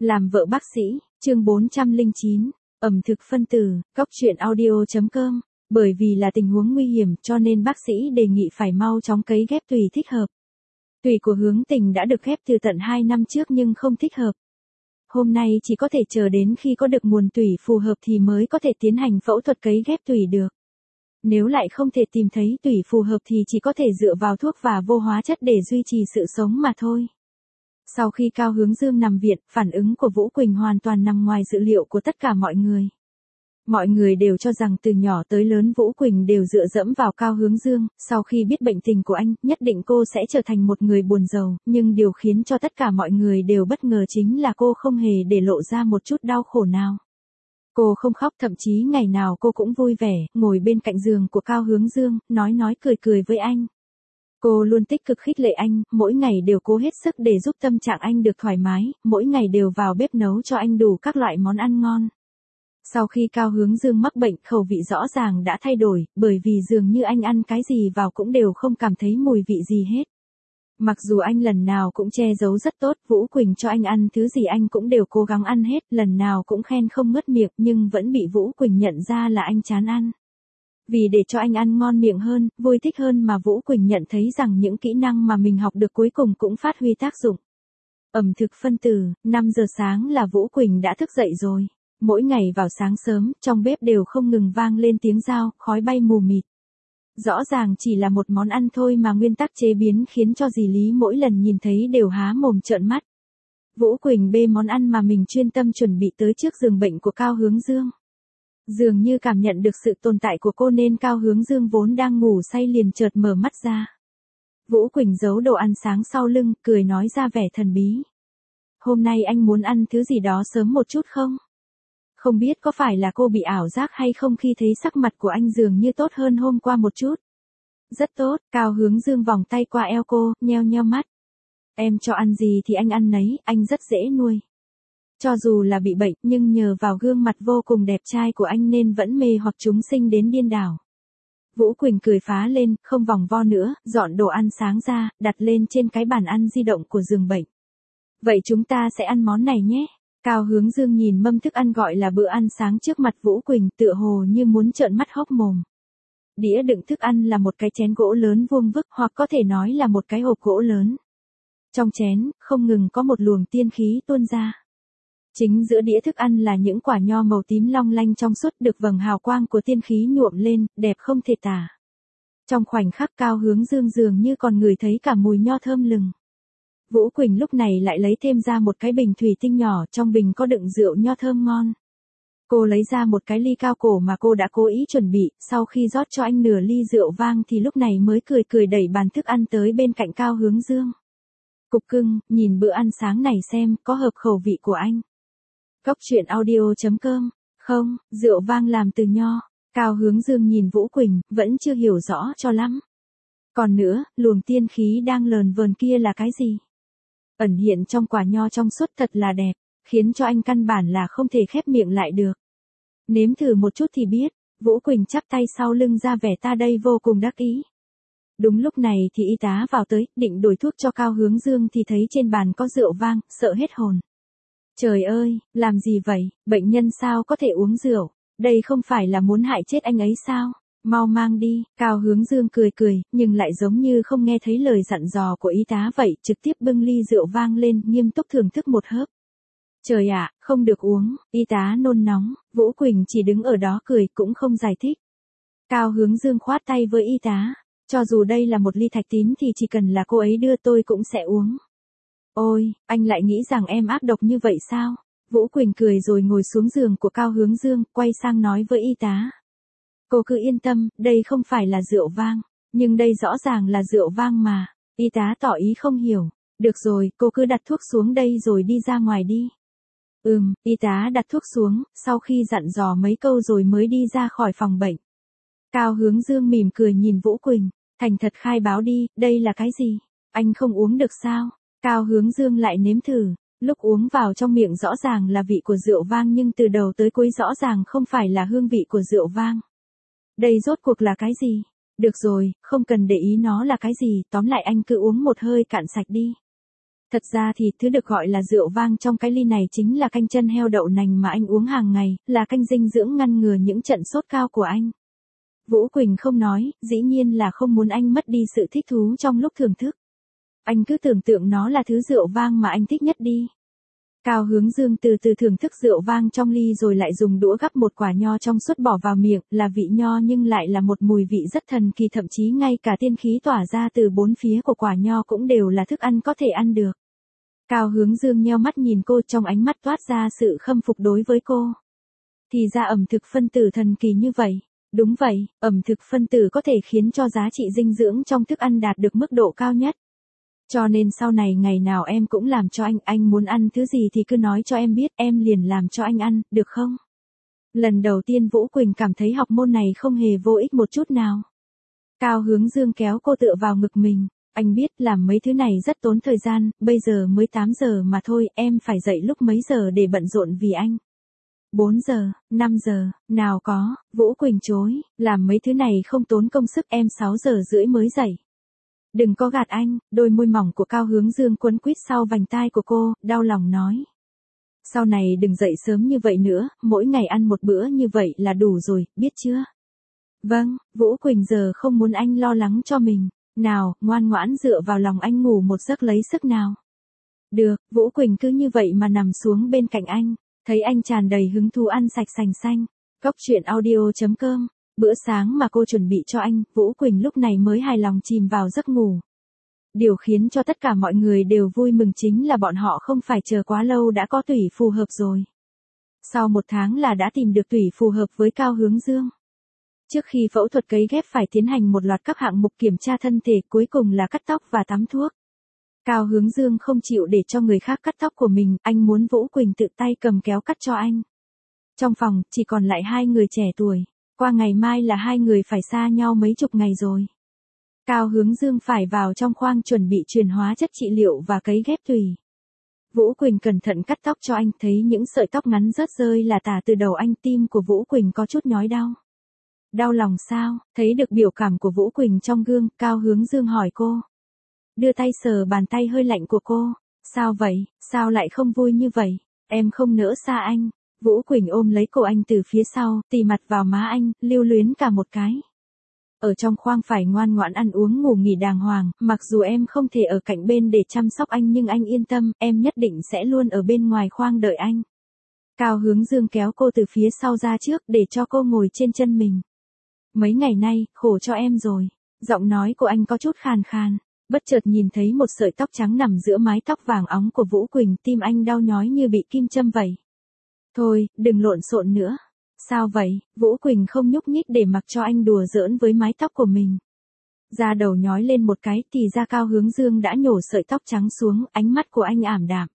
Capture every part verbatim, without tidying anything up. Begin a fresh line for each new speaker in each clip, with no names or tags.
Làm vợ bác sĩ, chương bốn trăm lẻ chín, ẩm thực phân tử, cóc truyện audio.com. Bởi vì là tình huống nguy hiểm cho nên bác sĩ đề nghị phải mau chóng cấy ghép tùy thích hợp. Tùy của Hướng Tình đã được ghép từ tận hai năm trước nhưng không thích hợp. Hôm nay chỉ có thể chờ đến khi có được nguồn tủy phù hợp thì mới có thể tiến hành phẫu thuật cấy ghép tủy được. Nếu lại không thể tìm thấy tủy phù hợp thì chỉ có thể dựa vào thuốc và vô hóa chất để duy trì sự sống mà thôi. Sau khi Cao Hướng Dương nằm viện, phản ứng của Vũ Quỳnh hoàn toàn nằm ngoài dự liệu của tất cả mọi người. Mọi người đều cho rằng từ nhỏ tới lớn Vũ Quỳnh đều dựa dẫm vào Cao Hướng Dương, sau khi biết bệnh tình của anh, nhất định cô sẽ trở thành một người buồn rầu, nhưng điều khiến cho tất cả mọi người đều bất ngờ chính là cô không hề để lộ ra một chút đau khổ nào. Cô không khóc, thậm chí ngày nào cô cũng vui vẻ, ngồi bên cạnh giường của Cao Hướng Dương, nói nói cười cười với anh. Cô luôn tích cực khích lệ anh, mỗi ngày đều cố hết sức để giúp tâm trạng anh được thoải mái, mỗi ngày đều vào bếp nấu cho anh đủ các loại món ăn ngon. Sau khi Cao Hướng Dương mắc bệnh, khẩu vị rõ ràng đã thay đổi, bởi vì dường như anh ăn cái gì vào cũng đều không cảm thấy mùi vị gì hết. Mặc dù anh lần nào cũng che giấu rất tốt, Vũ Quỳnh cho anh ăn thứ gì anh cũng đều cố gắng ăn hết, lần nào cũng khen không ngớt miệng nhưng vẫn bị Vũ Quỳnh nhận ra là anh chán ăn. Vì để cho anh ăn ngon miệng hơn, vui thích hơn mà Vũ Quỳnh nhận thấy rằng những kỹ năng mà mình học được cuối cùng cũng phát huy tác dụng. Ẩm thực phân tử, năm giờ sáng là Vũ Quỳnh đã thức dậy rồi. Mỗi ngày vào sáng sớm, trong bếp đều không ngừng vang lên tiếng dao, khói bay mù mịt. Rõ ràng chỉ là một món ăn thôi mà nguyên tắc chế biến khiến cho dì Lý mỗi lần nhìn thấy đều há mồm trợn mắt. Vũ Quỳnh bê món ăn mà mình chuyên tâm chuẩn bị tới trước giường bệnh của Cao Hướng Dương. Dường như cảm nhận được sự tồn tại của cô nên Cao Hướng Dương vốn đang ngủ say liền chợt mở mắt ra. Vũ Quỳnh giấu đồ ăn sáng sau lưng, cười nói ra vẻ thần bí. Hôm nay anh muốn ăn thứ gì đó sớm một chút không? Không biết có phải là cô bị ảo giác hay không khi thấy sắc mặt của anh dường như tốt hơn hôm qua một chút. Rất tốt, Cao Hướng Dương vòng tay qua eo cô, nheo nheo mắt. Em cho ăn gì thì anh ăn nấy, anh rất dễ nuôi. Cho dù là bị bệnh nhưng nhờ vào gương mặt vô cùng đẹp trai của anh nên vẫn mê hoặc chúng sinh đến điên đảo. Vũ Quỳnh cười phá lên, không vòng vo nữa, dọn đồ ăn sáng ra, đặt lên trên cái bàn ăn di động của giường bệnh. Vậy chúng ta sẽ ăn món này nhé. Cao Hướng Dương nhìn mâm thức ăn gọi là bữa ăn sáng trước mặt Vũ Quỳnh tựa hồ như muốn trợn mắt hốc mồm. Đĩa đựng thức ăn là một cái chén gỗ lớn vuông vức hoặc có thể nói là một cái hộp gỗ lớn. Trong chén, không ngừng có một luồng tiên khí tuôn ra. Chính giữa đĩa thức ăn là những quả nho màu tím long lanh trong suốt được vầng hào quang của tiên khí nhuộm lên, đẹp không thể tả. Trong khoảnh khắc Cao Hướng Dương dường như còn ngửi thấy cả mùi nho thơm lừng. Vũ Quỳnh lúc này lại lấy thêm ra một cái bình thủy tinh nhỏ, trong bình có đựng rượu nho thơm ngon. Cô lấy ra một cái ly cao cổ mà cô đã cố ý chuẩn bị, sau khi rót cho anh nửa ly rượu vang thì lúc này mới cười cười đẩy bàn thức ăn tới bên cạnh Cao Hướng Dương. Cục cưng, nhìn bữa ăn sáng này xem, có hợp khẩu vị của anh. Cóc truyện audio.com, không, rượu vang làm từ nho. Cao Hướng Dương nhìn Vũ Quỳnh, vẫn chưa hiểu rõ cho lắm. Còn nữa, luồng tiên khí đang lờn vờn kia là cái gì? Ẩn hiện trong quả nho trong suốt thật là đẹp, khiến cho anh căn bản là không thể khép miệng lại được. Nếm thử một chút thì biết, Vũ Quỳnh chắp tay sau lưng ra vẻ ta đây vô cùng đắc ý. Đúng lúc này thì y tá vào tới, định đổi thuốc cho Cao Hướng Dương thì thấy trên bàn có rượu vang, sợ hết hồn. Trời ơi, làm gì vậy, bệnh nhân sao có thể uống rượu, đây không phải là muốn hại chết anh ấy sao? Mau mang đi, Cao Hướng Dương cười cười, nhưng lại giống như không nghe thấy lời dặn dò của y tá vậy, trực tiếp bưng ly rượu vang lên, nghiêm túc thưởng thức một hớp. Trời ạ, không được uống, y tá nôn nóng, Vũ Quỳnh chỉ đứng ở đó cười cũng không giải thích. Cao Hướng Dương khoát tay với y tá, cho dù đây là một ly thạch tín thì chỉ cần là cô ấy đưa tôi cũng sẽ uống. Ôi, anh lại nghĩ rằng em ác độc như vậy sao? Vũ Quỳnh cười rồi ngồi xuống giường của Cao Hướng Dương, quay sang nói với y tá. Cô cứ yên tâm, đây không phải là rượu vang, nhưng đây rõ ràng là rượu vang mà. Y tá tỏ ý không hiểu. Được rồi, cô cứ đặt thuốc xuống đây rồi đi ra ngoài đi. Ừm, y tá đặt thuốc xuống, sau khi dặn dò mấy câu rồi mới đi ra khỏi phòng bệnh. Cao Hướng Dương mỉm cười nhìn Vũ Quỳnh, thành thật khai báo đi, đây là cái gì? Anh không uống được sao? Cao Hướng Dương lại nếm thử, lúc uống vào trong miệng rõ ràng là vị của rượu vang nhưng từ đầu tới cuối rõ ràng không phải là hương vị của rượu vang. Đây rốt cuộc là cái gì? Được rồi, không cần để ý nó là cái gì, tóm lại anh cứ uống một hơi cạn sạch đi. Thật ra thì thứ được gọi là rượu vang trong cái ly này chính là canh chân heo đậu nành mà anh uống hàng ngày, là canh dinh dưỡng ngăn ngừa những trận sốt cao của anh. Vũ Quỳnh không nói, dĩ nhiên là không muốn anh mất đi sự thích thú trong lúc thưởng thức. Anh cứ tưởng tượng nó là thứ rượu vang mà anh thích nhất đi. Cao Hướng Dương từ từ thưởng thức rượu vang trong ly rồi lại dùng đũa gắp một quả nho trong suốt bỏ vào miệng, là vị nho nhưng lại là một mùi vị rất thần kỳ, thậm chí ngay cả tiên khí tỏa ra từ bốn phía của quả nho cũng đều là thức ăn có thể ăn được. Cao Hướng Dương nheo mắt nhìn cô, trong ánh mắt toát ra sự khâm phục đối với cô. Thì ra ẩm thực phân tử thần kỳ như vậy. Đúng vậy, ẩm thực phân tử có thể khiến cho giá trị dinh dưỡng trong thức ăn đạt được mức độ cao nhất. Cho nên sau này ngày nào em cũng làm cho anh, anh muốn ăn thứ gì thì cứ nói cho em biết, em liền làm cho anh ăn, được không? Lần đầu tiên Vũ Quỳnh cảm thấy học môn này không hề vô ích một chút nào. Cao Hướng Dương kéo cô tựa vào ngực mình, anh biết làm mấy thứ này rất tốn thời gian, bây giờ mới tám giờ mà thôi, em phải dậy lúc mấy giờ để bận rộn vì anh. bốn giờ, năm giờ, nào có, Vũ Quỳnh chối, làm mấy thứ này không tốn công sức, em sáu giờ rưỡi mới dậy. Đừng có gạt anh, đôi môi mỏng của Cao Hướng Dương quấn quýt sau vành tai của cô, đau lòng nói. Sau này đừng dậy sớm như vậy nữa, mỗi ngày ăn một bữa như vậy là đủ rồi, biết chưa? Vâng, Vũ Quỳnh giờ không muốn anh lo lắng cho mình, nào, ngoan ngoãn dựa vào lòng anh ngủ một giấc lấy sức nào. Được, Vũ Quỳnh cứ như vậy mà nằm xuống bên cạnh anh, thấy anh tràn đầy hứng thú ăn sạch sành xanh. Góc truyện audio chấm com. Bữa sáng mà cô chuẩn bị cho anh, Vũ Quỳnh lúc này mới hài lòng chìm vào giấc ngủ. Điều khiến cho tất cả mọi người đều vui mừng chính là bọn họ không phải chờ quá lâu đã có tủy phù hợp rồi. Sau một tháng là đã tìm được tủy phù hợp với Cao Hướng Dương. Trước khi phẫu thuật cấy ghép phải tiến hành một loạt các hạng mục kiểm tra thân thể, cuối cùng là cắt tóc và tắm thuốc. Cao Hướng Dương không chịu để cho người khác cắt tóc của mình, anh muốn Vũ Quỳnh tự tay cầm kéo cắt cho anh. Trong phòng, chỉ còn lại hai người trẻ tuổi. Qua ngày mai là hai người phải xa nhau mấy chục ngày rồi. Cao Hướng Dương phải vào trong khoang chuẩn bị truyền hóa chất trị liệu và cấy ghép tủy. Vũ Quỳnh cẩn thận cắt tóc cho anh, thấy những sợi tóc ngắn rớt rơi là tả từ đầu anh, tim của Vũ Quỳnh có chút nhói đau. Đau lòng sao? Thấy được biểu cảm của Vũ Quỳnh trong gương, Cao Hướng Dương hỏi cô. Đưa tay sờ bàn tay hơi lạnh của cô. Sao vậy? Sao lại không vui như vậy? Em không nỡ xa anh. Vũ Quỳnh ôm lấy cổ anh từ phía sau, tì mặt vào má anh, lưu luyến cả một cái. Ở trong khoang phải ngoan ngoãn ăn uống ngủ nghỉ đàng hoàng, mặc dù em không thể ở cạnh bên để chăm sóc anh nhưng anh yên tâm, em nhất định sẽ luôn ở bên ngoài khoang đợi anh. Cao Hướng Dương kéo cô từ phía sau ra trước để cho cô ngồi trên chân mình. Mấy ngày nay, khổ cho em rồi. Giọng nói của anh có chút khàn khàn. Bất chợt nhìn thấy một sợi tóc trắng nằm giữa mái tóc vàng óng của Vũ Quỳnh, tim anh đau nhói như bị kim châm vậy. Thôi, đừng lộn xộn nữa. Sao vậy? Vũ Quỳnh không nhúc nhích để mặc cho anh đùa giỡn với mái tóc của mình. Da đầu nhói lên một cái thì ra Cao Hướng Dương đã nhổ sợi tóc trắng xuống, ánh mắt của anh ảm đạm.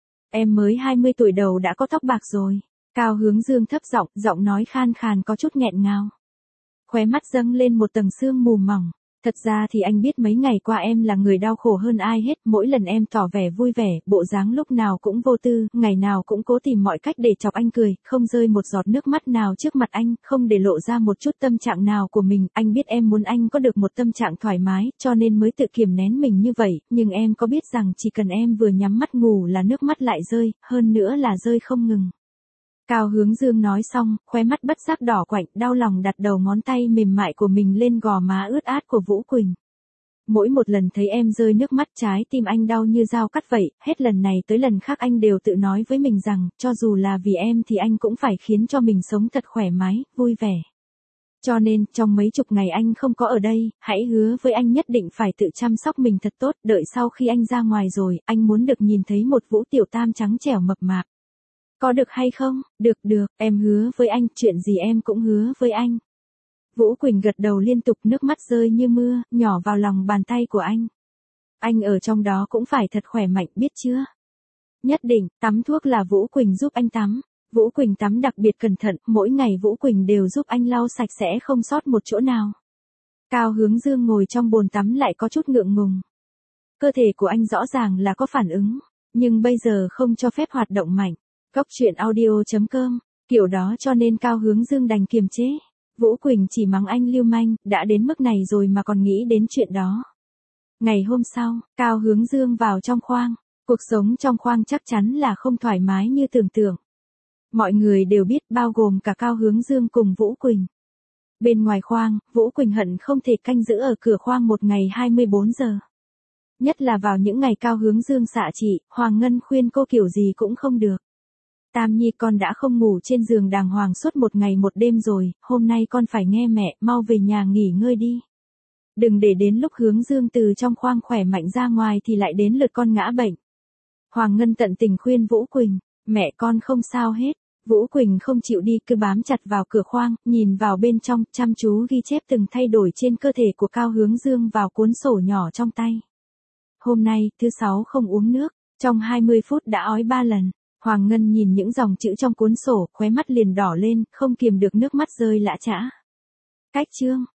Em mới hai mươi tuổi đầu đã có tóc bạc rồi. Cao Hướng Dương thấp giọng, giọng nói khan khàn có chút nghẹn ngào. Khóe mắt dâng lên một tầng sương mù mỏng. Thật ra thì anh biết mấy ngày qua em là người đau khổ hơn ai hết, mỗi lần em tỏ vẻ vui vẻ, bộ dáng lúc nào cũng vô tư, ngày nào cũng cố tìm mọi cách để chọc anh cười, không rơi một giọt nước mắt nào trước mặt anh, không để lộ ra một chút tâm trạng nào của mình, anh biết em muốn anh có được một tâm trạng thoải mái, cho nên mới tự kiềm nén mình như vậy, nhưng em có biết rằng chỉ cần em vừa nhắm mắt ngủ là nước mắt lại rơi, hơn nữa là rơi không ngừng. Cao Hướng Dương nói xong, khóe mắt bất giác đỏ quạnh, đau lòng đặt đầu ngón tay mềm mại của mình lên gò má ướt át của Vũ Quỳnh. Mỗi một lần thấy em rơi nước mắt trái tim anh đau như dao cắt vậy, hết lần này tới lần khác anh đều tự nói với mình rằng, cho dù là vì em thì anh cũng phải khiến cho mình sống thật khỏe mái, vui vẻ. Cho nên, trong mấy chục ngày anh không có ở đây, hãy hứa với anh nhất định phải tự chăm sóc mình thật tốt, đợi sau khi anh ra ngoài rồi, anh muốn được nhìn thấy một Vũ Tiểu Tam trắng trẻo mập mạp. Có được hay không? Được được, em hứa với anh, chuyện gì em cũng hứa với anh. Vũ Quỳnh gật đầu liên tục, nước mắt rơi như mưa, nhỏ vào lòng bàn tay của anh. Anh ở trong đó cũng phải thật khỏe mạnh, biết chưa? Nhất định, tắm thuốc là Vũ Quỳnh giúp anh tắm. Vũ Quỳnh tắm đặc biệt cẩn thận, mỗi ngày Vũ Quỳnh đều giúp anh lau sạch sẽ không sót một chỗ nào. Cao Hướng Dương ngồi trong bồn tắm lại có chút ngượng ngùng. Cơ thể của anh rõ ràng là có phản ứng, nhưng bây giờ không cho phép hoạt động mạnh. Góc truyện audio chấm com, kiểu đó cho nên Cao Hướng Dương đành kiềm chế. Vũ Quỳnh chỉ mắng anh lưu manh, đã đến mức này rồi mà còn nghĩ đến chuyện đó. Ngày hôm sau, Cao Hướng Dương vào trong khoang. Cuộc sống trong khoang chắc chắn là không thoải mái như tưởng tượng. Mọi người đều biết, bao gồm cả Cao Hướng Dương cùng Vũ Quỳnh. Bên ngoài khoang, Vũ Quỳnh hận không thể canh giữ ở cửa khoang một ngày hai mươi bốn giờ. Nhất là vào những ngày Cao Hướng Dương xạ trị, Hoàng Ngân khuyên cô kiểu gì cũng không được. Tam Nhi, con đã không ngủ trên giường đàng hoàng suốt một ngày một đêm rồi, hôm nay con phải nghe mẹ, mau về nhà nghỉ ngơi đi. Đừng để đến lúc Hướng Dương từ trong khoang khỏe mạnh ra ngoài thì lại đến lượt con ngã bệnh. Hoàng Ngân tận tình khuyên Vũ Quỳnh, mẹ con không sao hết. Vũ Quỳnh không chịu đi, cứ bám chặt vào cửa khoang, nhìn vào bên trong, chăm chú ghi chép từng thay đổi trên cơ thể của Cao Hướng Dương vào cuốn sổ nhỏ trong tay. Hôm nay, thứ sáu không uống nước, trong hai mươi phút đã ói ba lần. Hoàng Ngân nhìn những dòng chữ trong cuốn sổ, khóe mắt liền đỏ lên, không kiềm được nước mắt rơi lã chã. Cách chương